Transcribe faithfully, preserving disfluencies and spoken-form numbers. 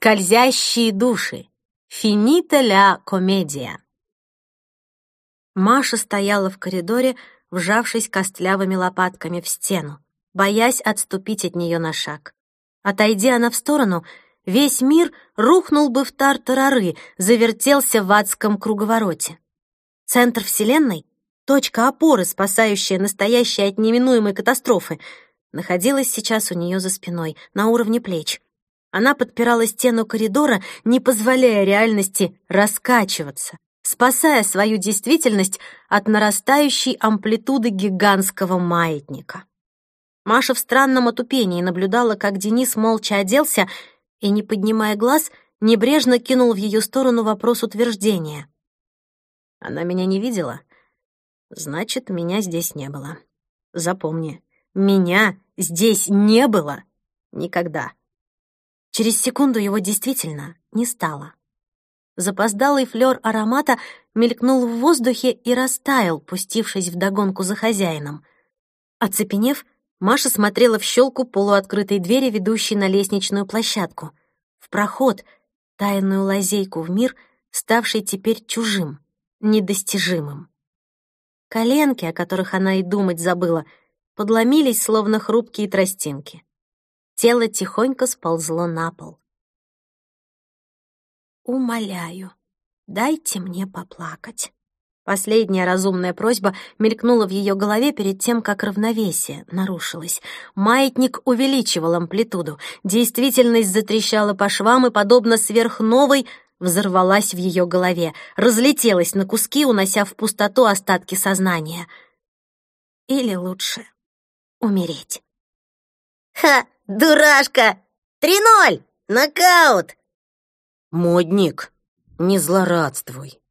Скользящие души. Финита ля комедия. Маша стояла в коридоре, вжавшись костлявыми лопатками в стену, боясь отступить от нее на шаг. Отойди она в сторону, весь мир рухнул бы в тартарары, завертелся в адском круговороте. Центр Вселенной, точка опоры, спасающая настоящее от неминуемой катастрофы, находилась сейчас у нее за спиной, на уровне плеч. Она подпирала стену коридора, не позволяя реальности раскачиваться, спасая свою действительность от нарастающей амплитуды гигантского маятника. Маша в странном отупении наблюдала, как Денис молча оделся и, не поднимая глаз, небрежно кинул в ее сторону вопрос утверждения. «Она меня не видела? Значит, меня здесь не было. Запомни, меня здесь не было никогда». Через секунду его действительно не стало. Запоздалый флёр аромата мелькнул в воздухе и растаял, пустившись вдогонку за хозяином. Оцепенев, Маша смотрела в щелку полуоткрытой двери, ведущей на лестничную площадку, в проход, тайную лазейку в мир, ставший теперь чужим, недостижимым. Коленки, о которых она и думать забыла, подломились, словно хрупкие тростинки. Тело тихонько сползло на пол. «Умоляю, дайте мне поплакать». Последняя разумная просьба мелькнула в ее голове перед тем, как равновесие нарушилось. Маятник увеличивал амплитуду, действительность затрещала по швам и, подобно сверхновой, взорвалась в ее голове, разлетелась на куски, унося в пустоту остатки сознания. Или лучше умереть. «Ха, дурашка! три ноль! Нокаут!» «Модник, не злорадствуй.